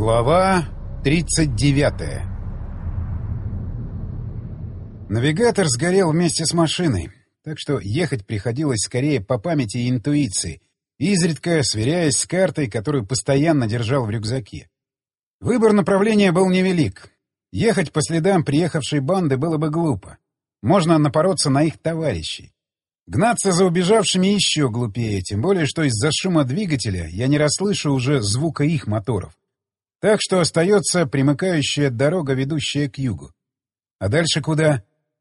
Глава 39. Навигатор сгорел вместе с машиной, так что ехать приходилось скорее по памяти и интуиции, изредка сверяясь с картой, которую постоянно держал в рюкзаке. Выбор направления был невелик. Ехать по следам приехавшей банды было бы глупо. Можно напороться на их товарищей. Гнаться за убежавшими еще глупее, тем более, что из-за шума двигателя я не расслышу уже звука их моторов. Так что остается примыкающая дорога, ведущая к югу. А дальше куда?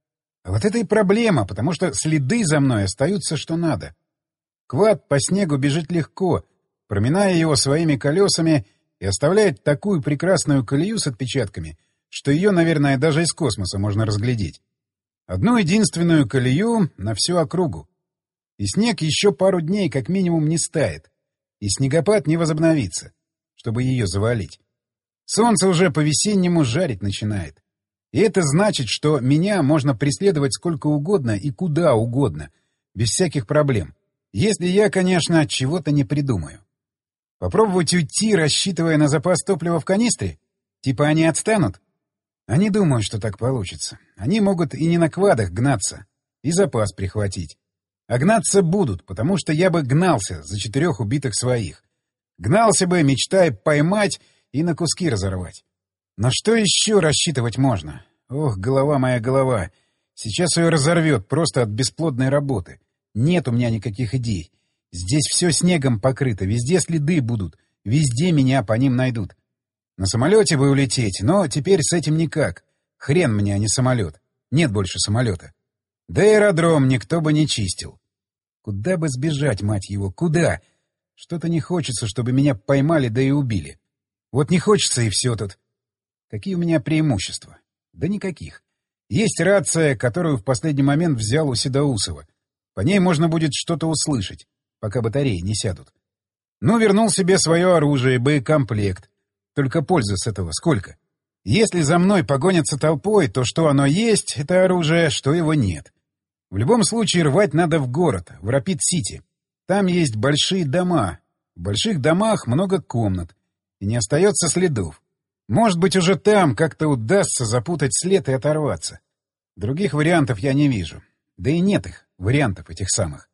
А вот это и проблема, потому что следы за мной остаются что надо. Квад по снегу бежит легко, проминая его своими колесами, и оставляет такую прекрасную колею с отпечатками, что ее, наверное, даже из космоса можно разглядеть. Одну единственную колею на всю округу. И снег еще пару дней как минимум не стает, и снегопад не возобновится, чтобы ее завалить. Солнце уже по-весеннему жарить начинает. И это значит, что меня можно преследовать сколько угодно и куда угодно, без всяких проблем. Если я, конечно, чего-то не придумаю. Попробовать уйти, рассчитывая на запас топлива в канистре? Типа они отстанут? Они думают, что так получится. Они могут и не на квадах гнаться, и запас прихватить. А гнаться будут, потому что я бы гнался за 4 убитых своих. Гнался бы, мечтая поймать и на куски разорвать. На что еще рассчитывать можно? Ох, голова моя голова. Сейчас ее разорвет просто от бесплодной работы. Нет у меня никаких идей. Здесь все снегом покрыто, везде следы будут, везде меня по ним найдут. На самолете бы улететь, но теперь с этим никак. Хрен мне, а не самолет. Нет больше самолета. Да и аэродром никто бы не чистил. Куда бы сбежать, мать его, куда? Что-то не хочется, чтобы меня поймали, да и убили. Вот не хочется, и все тут. Какие у меня преимущества? Да никаких. Есть рация, которую в последний момент взял у Седоусова. По ней можно будет что-то услышать, пока батареи не сядут. Ну, вернул себе свое оружие, боекомплект. Только пользы с этого сколько? Если за мной погонятся толпой, то что оно есть, это оружие, что его нет. В любом случае рвать надо в город, в Рапид-Сити. Там есть большие дома. В больших домах много комнат. И не остается следов. Может быть, уже там как-то удастся запутать след и оторваться. Других вариантов я не вижу. Да и нет их, вариантов этих самых.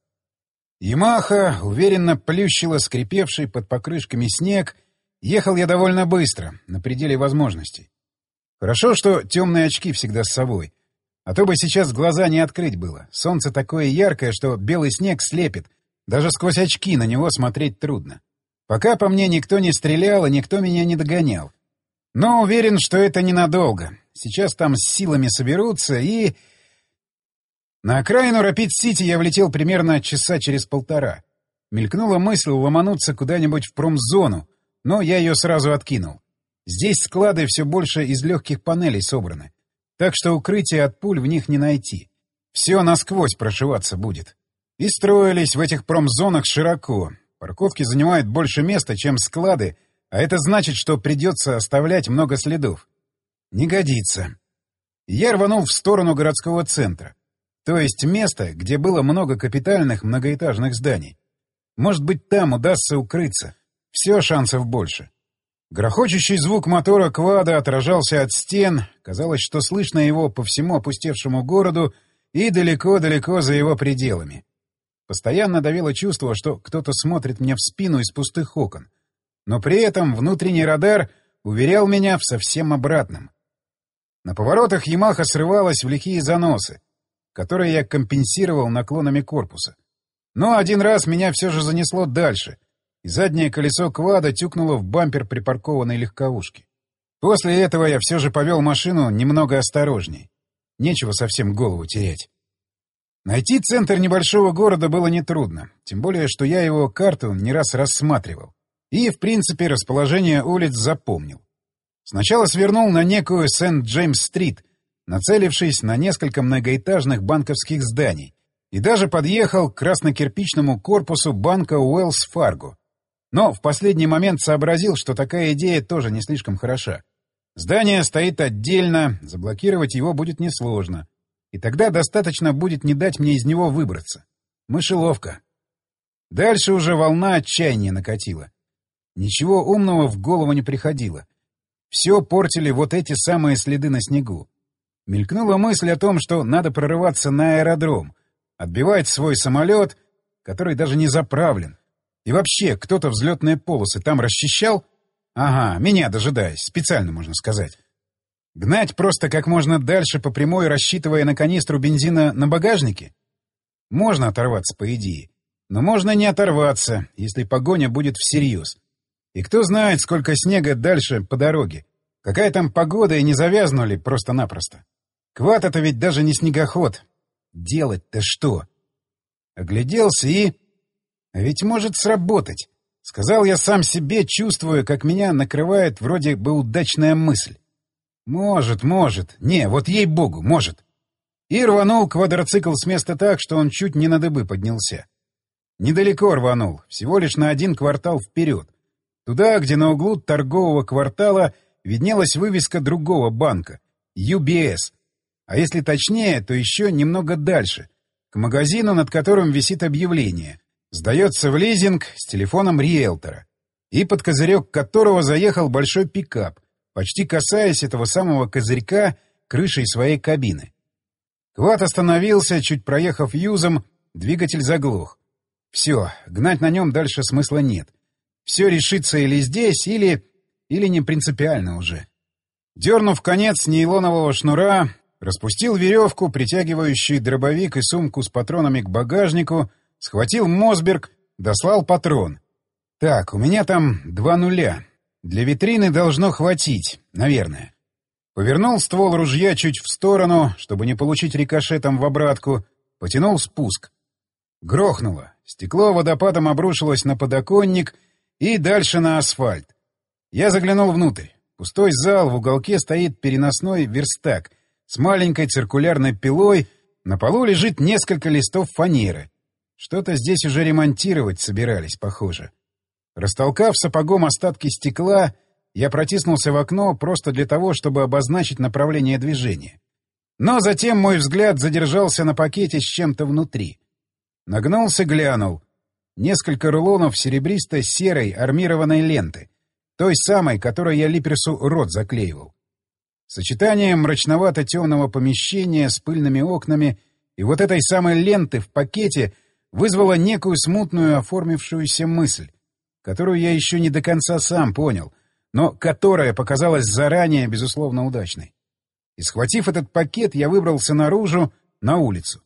Ямаха уверенно плющила скрипевший под покрышками снег. Ехал я довольно быстро, на пределе возможностей. Хорошо, что темные очки всегда с собой. А то бы сейчас глаза не открыть было. Солнце такое яркое, что белый снег слепит. Даже сквозь очки на него смотреть трудно. Пока по мне никто не стрелял и никто меня не догонял. Но уверен, что это ненадолго. Сейчас там с силами соберутся и... На окраину Рапид-Сити я влетел примерно часа через 1,5. Мелькнула мысль ломануться куда-нибудь в промзону, но я ее сразу откинул. Здесь склады все больше из легких панелей собраны, так что укрытия от пуль в них не найти. Все насквозь прошиваться будет. И строились в этих промзонах широко. Парковки занимают больше места, чем склады, а это значит, что придется оставлять много следов. Не годится. Я рванул в сторону городского центра. То есть место, где было много капитальных многоэтажных зданий. Может быть, там удастся укрыться. Все шансов больше. Грохочущий звук мотора квада отражался от стен. Казалось, что слышно его по всему опустевшему городу и далеко-далеко за его пределами. Постоянно давило чувство, что кто-то смотрит мне в спину из пустых окон. Но при этом внутренний радар уверял меня в совсем обратном. На поворотах Ямаха срывалась в лихие заносы, которые я компенсировал наклонами корпуса. Но один раз меня все же занесло дальше, и заднее колесо квада тюкнуло в бампер припаркованной легковушки. После этого я все же повел машину немного осторожней. Нечего совсем голову терять. Найти центр небольшого города было нетрудно, тем более, что я его карту не раз рассматривал. И, в принципе, расположение улиц запомнил. Сначала свернул на некую Сент-Джеймс-стрит, нацелившись на несколько многоэтажных банковских зданий, и даже подъехал к краснокирпичному корпусу банка Уэллс-Фарго. Но в последний момент сообразил, что такая идея тоже не слишком хороша. Здание стоит отдельно, заблокировать его будет несложно. И тогда достаточно будет не дать мне из него выбраться. Мышеловка. Дальше уже волна отчаяния накатила. Ничего умного в голову не приходило. Все портили вот эти самые следы на снегу. Мелькнула мысль о том, что надо прорываться на аэродром, отбивать свой самолет, который даже не заправлен. И вообще, кто-то взлетные полосы там расчищал? Ага, меня дожидаясь, специально, можно сказать. Гнать просто как можно дальше по прямой, рассчитывая на канистру бензина на багажнике? Можно оторваться, по идее. Но можно не оторваться, если погоня будет всерьез. И кто знает, сколько снега дальше по дороге. Какая там погода, и не завязну ли просто-напросто. Квад — это ведь даже не снегоход. Делать-то что? Огляделся и... А ведь может сработать. Сказал я сам себе, чувствуя, как меня накрывает вроде бы удачная мысль. Может. Не, вот ей-богу, может. И рванул квадроцикл с места так, что он чуть не на дыбы поднялся. Недалеко рванул, всего лишь на 1 квартал вперед. Туда, где на углу торгового квартала виднелась вывеска другого банка — UBS. А если точнее, то еще немного дальше, к магазину, над которым висит объявление. Сдается в лизинг с телефоном риэлтора. И под козырек которого заехал большой пикап, почти касаясь этого самого козырька крышей своей кабины. Квад остановился, чуть проехав юзом, двигатель заглох. Все, гнать на нем дальше смысла нет. Все решится или здесь, или не принципиально уже. Дернув конец нейлонового шнура, распустил веревку, притягивающую дробовик и сумку с патронами к багажнику, схватил Мосберг, дослал патрон. Так, у меня там 2 нуля. Для витрины должно хватить, наверное. Повернул ствол ружья чуть в сторону, чтобы не получить рикошетом в обратку, потянул спуск. Грохнуло. Стекло водопадом обрушилось на подоконник и дальше на асфальт. Я заглянул внутрь. Пустой зал, в уголке стоит переносной верстак с маленькой циркулярной пилой, на полу лежит несколько листов фанеры. Что-то здесь уже ремонтировать собирались, похоже. Растолкав сапогом остатки стекла, я протиснулся в окно просто для того, чтобы обозначить направление движения. Но затем мой взгляд задержался на пакете с чем-то внутри. Нагнулся, глянул. Несколько рулонов серебристо-серой армированной ленты, той самой, которой я Липерсу рот заклеивал. Сочетание мрачновато-темного помещения с пыльными окнами и вот этой самой ленты в пакете вызвало некую смутную оформившуюся мысль, которую я еще не до конца сам понял, но которая показалась заранее, безусловно, удачной. И, схватив этот пакет, я выбрался наружу, на улицу.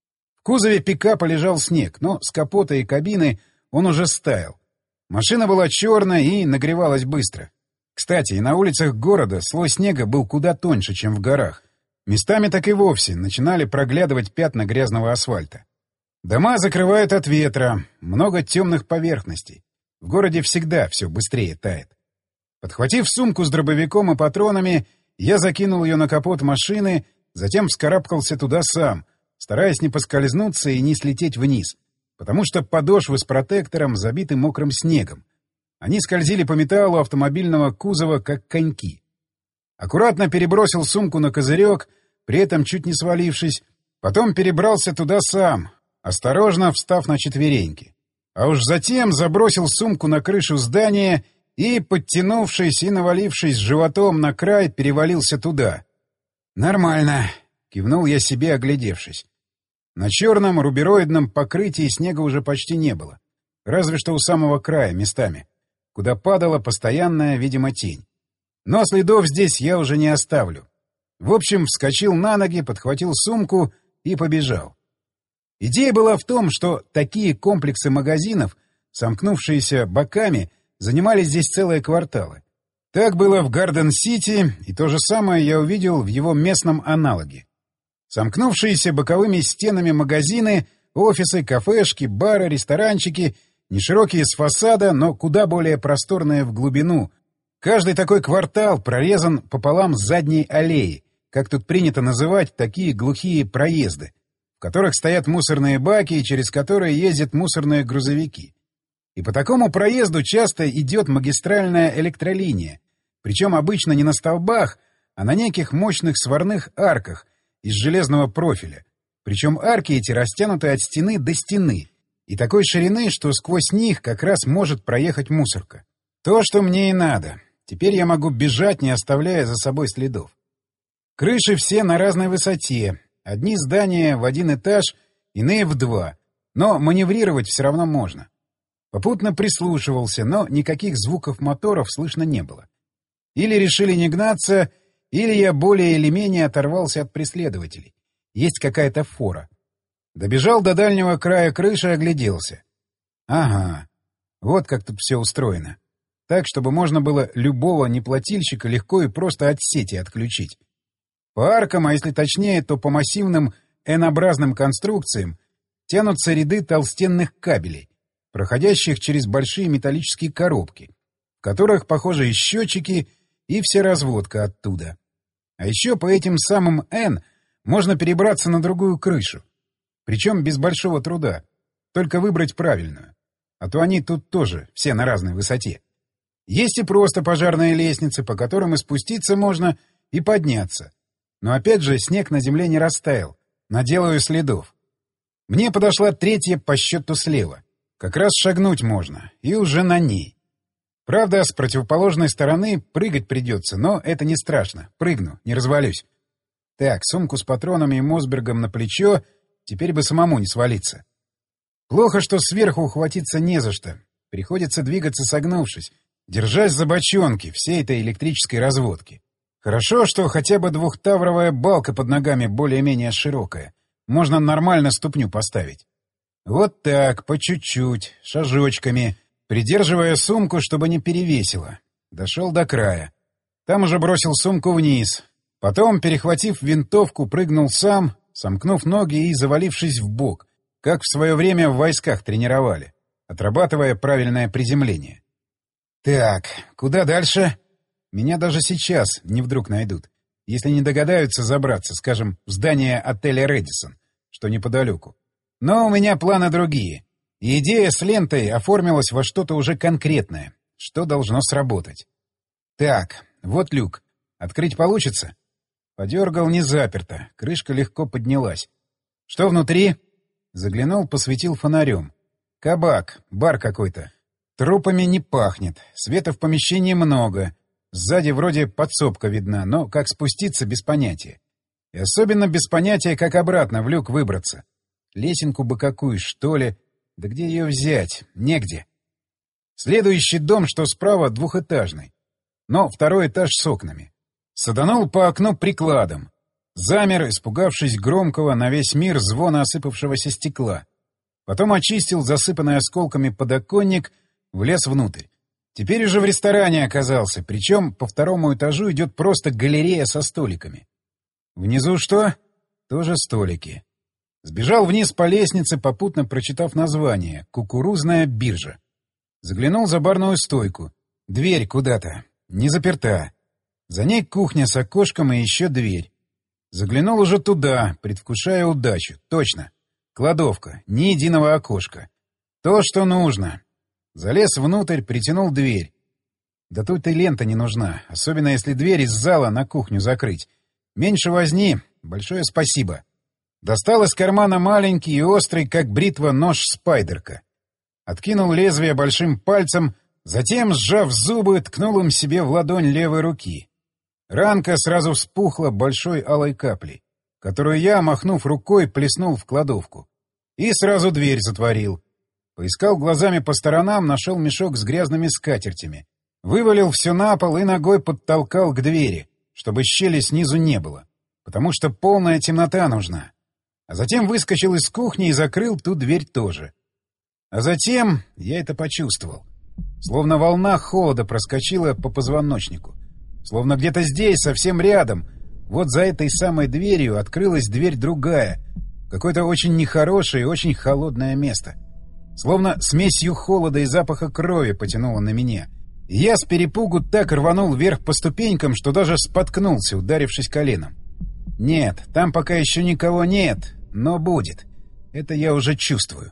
В кузове пикапа лежал снег, но с капота и кабины он уже стаял. Машина была черная и нагревалась быстро. Кстати, и на улицах города слой снега был куда тоньше, чем в горах. Местами так и вовсе начинали проглядывать пятна грязного асфальта. Дома закрывают от ветра, много темных поверхностей. В городе всегда все быстрее тает. Подхватив сумку с дробовиком и патронами, я закинул ее на капот машины, затем вскарабкался туда сам, стараясь не поскользнуться и не слететь вниз, потому что подошвы с протектором забиты мокрым снегом. Они скользили по металлу автомобильного кузова, как коньки. Аккуратно перебросил сумку на козырек, при этом чуть не свалившись, потом перебрался туда сам, осторожно встав на четвереньки. А уж затем забросил сумку на крышу здания и, подтянувшись и навалившись животом на край, перевалился туда. «Нормально», — кивнул я себе, оглядевшись. На черном рубероидном покрытии снега уже почти не было, разве что у самого края местами, куда падала постоянная, видимо, тень. Но следов здесь я уже не оставлю. В общем, вскочил на ноги, подхватил сумку и побежал. Идея была в том, что такие комплексы магазинов, сомкнувшиеся боками, занимали здесь целые кварталы. Так было в Гарден-Сити, и то же самое я увидел в его местном аналоге. Сомкнувшиеся боковыми стенами магазины, офисы, кафешки, бары, ресторанчики, неширокие с фасада, но куда более просторные в глубину. Каждый такой квартал прорезан пополам задней аллеей, как тут принято называть такие глухие проезды, в которых стоят мусорные баки и через которые ездят мусорные грузовики. И по такому проезду часто идет магистральная электролиния, причем обычно не на столбах, а на неких мощных сварных арках из железного профиля. Причем арки эти растянуты от стены до стены, и такой ширины, что сквозь них как раз может проехать мусорка. То, что мне и надо. Теперь я могу бежать, не оставляя за собой следов. Крыши все на разной высоте. Одни здания в 1 этаж, иные в 2. Но маневрировать все равно можно. Попутно прислушивался, но никаких звуков моторов слышно не было. Или решили не гнаться, или я более или менее оторвался от преследователей. Есть какая-то фора. Добежал до дальнего края крыши и огляделся. Ага, вот как тут все устроено. Так, чтобы можно было любого неплательщика легко и просто от сети отключить. По аркам, а если точнее, то по массивным N-образным конструкциям тянутся ряды толстенных кабелей, проходящих через большие металлические коробки, в которых, похоже, и счетчики, и вся разводка оттуда. А еще по этим самым N можно перебраться на другую крышу. Причем без большого труда. Только выбрать правильную. А то они тут тоже все на разной высоте. Есть и просто пожарные лестницы, по которым и спуститься можно, и подняться. Но опять же снег на земле не растаял. Наделаю следов. Мне подошла третья по счету слева. Как раз шагнуть можно. И уже на ней. Правда, с противоположной стороны прыгать придется, но это не страшно. Прыгну, не развалюсь. Так, сумку с патронами и Мосбергом на плечо, теперь бы самому не свалиться. Плохо, что сверху ухватиться не за что. Приходится двигаться согнувшись, держась за бочонки всей этой электрической разводки. Хорошо, что хотя бы двухтавровая балка под ногами более-менее широкая. Можно нормально ступню поставить. Вот так, по чуть-чуть, шажочками, придерживая сумку, чтобы не перевесило. Дошел до края. Там уже бросил сумку вниз. Потом, перехватив винтовку, прыгнул сам, сомкнув ноги и завалившись в бок, как в свое время в войсках тренировали, отрабатывая правильное приземление. Так, куда дальше? Меня даже сейчас не вдруг найдут, если не догадаются забраться, скажем, в здание отеля «Рэдисон», что неподалеку. Но у меня планы другие. И идея с лентой оформилась во что-то уже конкретное, что должно сработать. Так, вот люк. Открыть получится? Подергал, не заперто. Крышка легко поднялась. Что внутри? Заглянул, посветил фонарем. Кабак, бар какой-то. Трупами не пахнет. Света в помещении много. Сзади вроде подсобка видна, но как спуститься — без понятия. И особенно без понятия, как обратно в люк выбраться. Лесенку бы какую, что ли? Да где ее взять? Негде. Следующий дом, что справа, двухэтажный. Но второй этаж с окнами. Саданул по окну прикладом. Замер, испугавшись громкого на весь мир звона осыпавшегося стекла. Потом очистил засыпанный осколками подоконник, влез внутрь. Теперь уже в ресторане оказался, причем по второму этажу идет просто галерея со столиками. Внизу что? Тоже столики. Сбежал вниз по лестнице, попутно прочитав название «Кукурузная биржа». Заглянул за барную стойку. Дверь куда-то. Не заперта. За ней кухня с окошком и еще дверь. Заглянул уже туда, предвкушая удачу. Точно. Кладовка. Ни единого окошка. То, что нужно. Залез внутрь, притянул дверь. Да тут и лента не нужна, особенно если дверь из зала на кухню закрыть. Меньше возни. Большое спасибо. Достал из кармана маленький и острый, как бритва, нож-спайдерка. Откинул лезвие большим пальцем, затем, сжав зубы, ткнул им себе в ладонь левой руки. Ранка сразу вспухла большой алой каплей, которую я, махнув рукой, плеснул в кладовку. И сразу дверь затворил. Поискал глазами по сторонам, нашел мешок с грязными скатертями. Вывалил все на пол и ногой подтолкал к двери, чтобы щели снизу не было, потому что полная темнота нужна. А затем выскочил из кухни и закрыл ту дверь тоже. А затем я это почувствовал. Словно волна холода проскочила по позвоночнику. Словно где-то здесь, совсем рядом, вот за этой самой дверью открылась дверь другая, какое-то очень нехорошее и очень холодное место. Словно смесью холода и запаха крови потянуло на меня. И я с перепугу так рванул вверх по ступенькам, что даже споткнулся, ударившись коленом. Нет, там пока еще никого нет, но будет. Это я уже чувствую.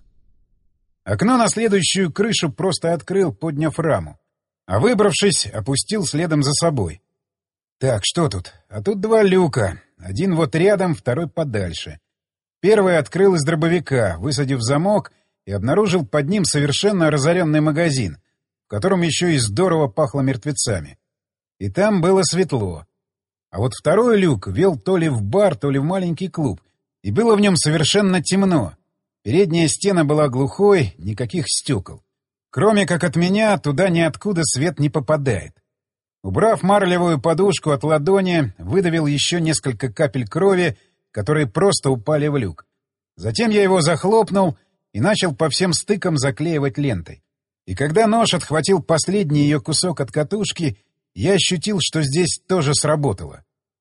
Окно на следующую крышу просто открыл, подняв раму. А выбравшись, опустил следом за собой. Так, что тут? А тут два люка. Один вот рядом, второй подальше. Первый открыл из дробовика, высадив замок, и обнаружил под ним совершенно разоренный магазин, в котором еще и здорово пахло мертвецами. И там было светло. А вот второй люк вел то ли в бар, то ли в маленький клуб, и было в нем совершенно темно. Передняя стена была глухой, никаких стекол. Кроме как от меня, туда ниоткуда свет не попадает. Убрав марлевую подушку от ладони, выдавил еще несколько капель крови, которые просто упали в люк. Затем я его захлопнул и начал по всем стыкам заклеивать лентой. И когда нож отхватил последний ее кусок от катушки, я ощутил, что здесь тоже сработало.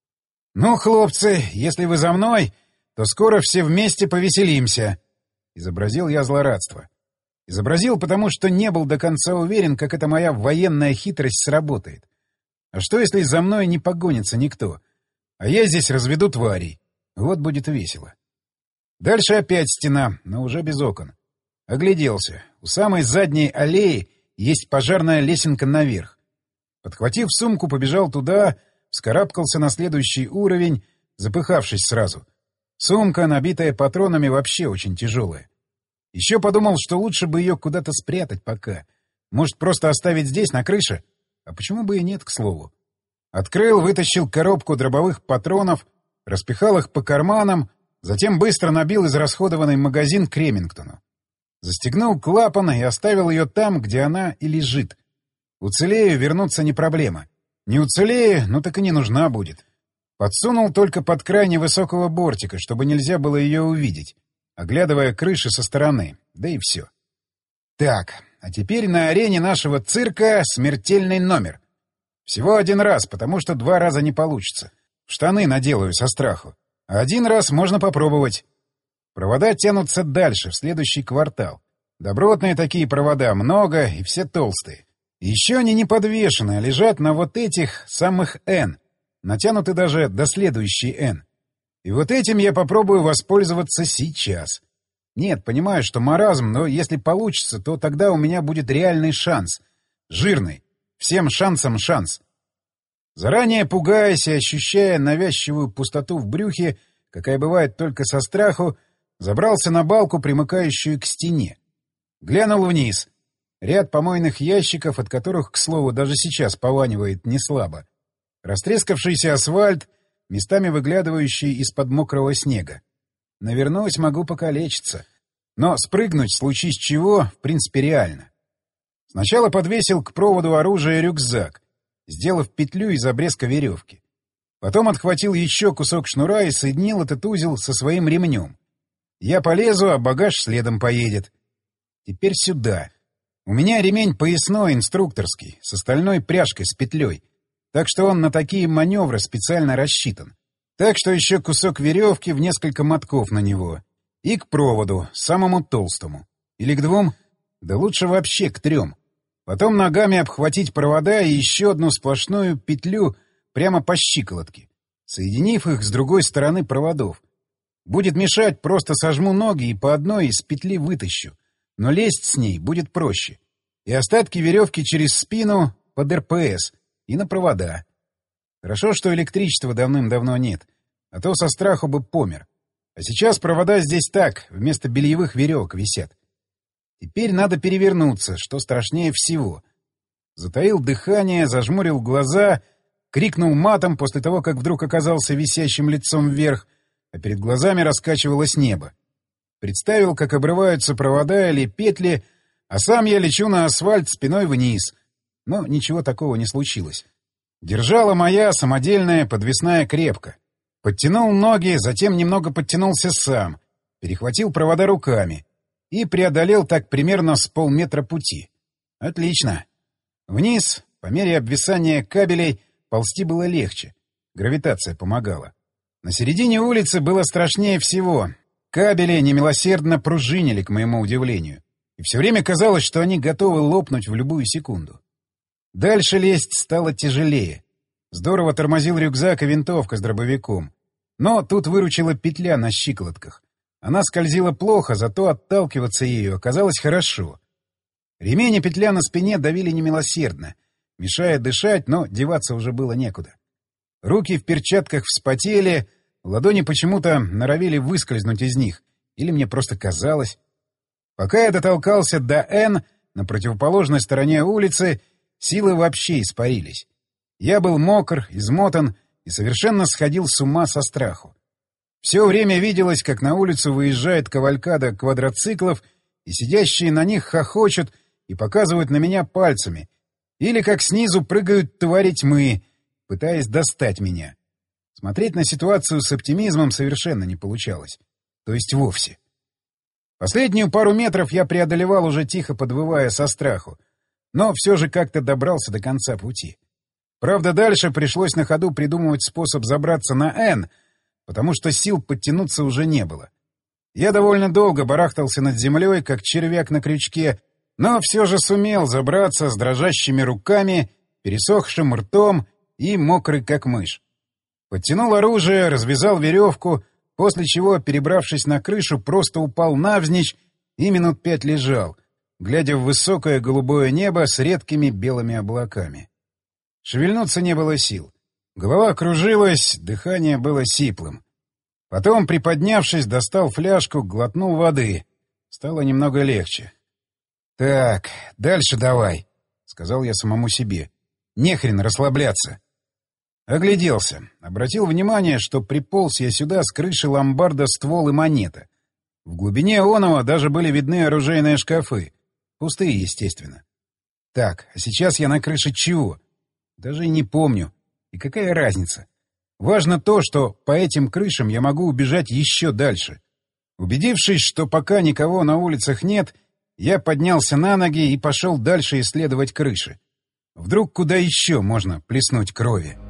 «Ну, хлопцы, если вы за мной, то скоро все вместе повеселимся», — изобразил я злорадство. Изобразил, потому что не был до конца уверен, как эта моя военная хитрость сработает. А что, если за мной не погонится никто? А я здесь разведу тварей. Вот будет весело. Дальше опять стена, но уже без окон. Огляделся. У самой задней аллеи есть пожарная лесенка наверх. Подхватив сумку, побежал туда, вскарабкался на следующий уровень, запыхавшись сразу. Сумка, набитая патронами, вообще очень тяжелая. Еще подумал, что лучше бы ее куда-то спрятать пока. Может, просто оставить здесь, на крыше? А почему бы и нет, к слову? Открыл, вытащил коробку дробовых патронов, распихал их по карманам, затем быстро набил израсходованный магазин к Ремингтону. Застегнул клапан и оставил ее там, где она и лежит. Уцелею, вернуться не проблема. Не уцелею, ну так и не нужна будет. Подсунул только под край невысокого бортика, чтобы нельзя было ее увидеть, оглядывая крыши со стороны, да и все. Так, а теперь на арене нашего цирка смертельный номер. Всего один раз, потому что 2 раза не получится. В штаны наделаю со страху. А 1 раз можно попробовать. Провода тянутся дальше, в следующий квартал. Добротные такие провода, много, и все толстые. Еще они не подвешены, а лежат на вот этих самых «Н». Натянуты даже до следующей «Н». И вот этим я попробую воспользоваться сейчас. Нет, понимаю, что маразм, но если получится, то тогда у меня будет реальный шанс. Жирный. Всем шансам шанс. Заранее пугаясь и ощущая навязчивую пустоту в брюхе, какая бывает только со страху, забрался на балку, примыкающую к стене. Глянул вниз. Ряд помойных ящиков, от которых, к слову, даже сейчас пованивает неслабо. Растрескавшийся асфальт, местами выглядывающий из-под мокрого снега. Навернусь, могу покалечиться. Но спрыгнуть, случись чего, в принципе, реально. Сначала подвесил к проводу оружия рюкзак, сделав петлю из обрезка веревки. Потом отхватил еще кусок шнура и соединил этот узел со своим ремнем. Я полезу, а багаж следом поедет. Теперь сюда. У меня ремень поясной, инструкторский, с остальной пряжкой с петлей, так что он на такие маневры специально рассчитан. Так что еще кусок веревки в несколько мотков на него. И к проводу, самому толстому. Или к 2? Да лучше вообще к 3. Потом ногами обхватить провода и еще одну сплошную петлю прямо по щиколотке, соединив их с другой стороны проводов. Будет мешать, просто сожму ноги и по одной из петли вытащу. Но лезть с ней будет проще. И остатки веревки через спину под РПС и на провода. Хорошо, что электричества давным-давно нет, а то со страху бы помер. А сейчас провода здесь так, вместо бельевых веревок висят. Теперь надо перевернуться, что страшнее всего. Затаил дыхание, зажмурил глаза, крикнул матом после того, как вдруг оказался висящим лицом вверх, а перед глазами раскачивалось небо. Представил, как обрываются провода или петли, а сам я лечу на асфальт спиной вниз. Но ничего такого не случилось. Держала моя самодельная подвесная крепко. Подтянул ноги, затем немного подтянулся сам, перехватил провода руками и преодолел так примерно с полметра пути. Отлично. Вниз, по мере обвисания кабелей, ползти было легче. Гравитация помогала. На середине улицы было страшнее всего. Кабели немилосердно пружинили, к моему удивлению. И все время казалось, что они готовы лопнуть в любую секунду. Дальше лезть стало тяжелее. Здорово тормозил рюкзак и винтовка с дробовиком. Но тут выручила петля на щиколотках. Она скользила плохо, зато отталкиваться ею оказалось хорошо. Ремень и петля на спине давили немилосердно, мешая дышать, но деваться уже было некуда. Руки в перчатках вспотели, ладони почему-то норовили выскользнуть из них, или мне просто казалось. Пока я дотолкался до «Н», на противоположной стороне улицы силы вообще испарились. Я был мокр, измотан и совершенно сходил с ума со страху. Все время виделось, как на улицу выезжает кавалькада квадроциклов, и сидящие на них хохочут и показывают на меня пальцами, или как снизу прыгают твари тьмы, пытаясь достать меня. Смотреть на ситуацию с оптимизмом совершенно не получалось. То есть вовсе. Последнюю пару метров я преодолевал уже тихо подвывая со страху, но все же как-то добрался до конца пути. Правда, дальше пришлось на ходу придумывать способ забраться на «Н», потому что сил подтянуться уже не было. Я довольно долго барахтался над землей, как червяк на крючке, но все же сумел забраться с дрожащими руками, пересохшим ртом и мокрый как мышь. Подтянул оружие, развязал веревку, после чего, перебравшись на крышу, просто упал навзничь и минут 5 лежал, глядя в высокое голубое небо с редкими белыми облаками. Шевельнуться не было сил. Голова кружилась, дыхание было сиплым. Потом, приподнявшись, достал фляжку, глотнул воды. Стало немного легче. «Так, дальше давай», — сказал я самому себе. «Нехрен расслабляться». Огляделся. Обратил внимание, что приполз я сюда с крыши ломбарда ствол и монета. В глубине оного даже были видны оружейные шкафы. Пустые, естественно. Так, а сейчас я на крыше чего? Даже и не помню. И какая разница? Важно то, что по этим крышам я могу убежать еще дальше. Убедившись, что пока никого на улицах нет, я поднялся на ноги и пошел дальше исследовать крыши. Вдруг куда еще можно плеснуть крови?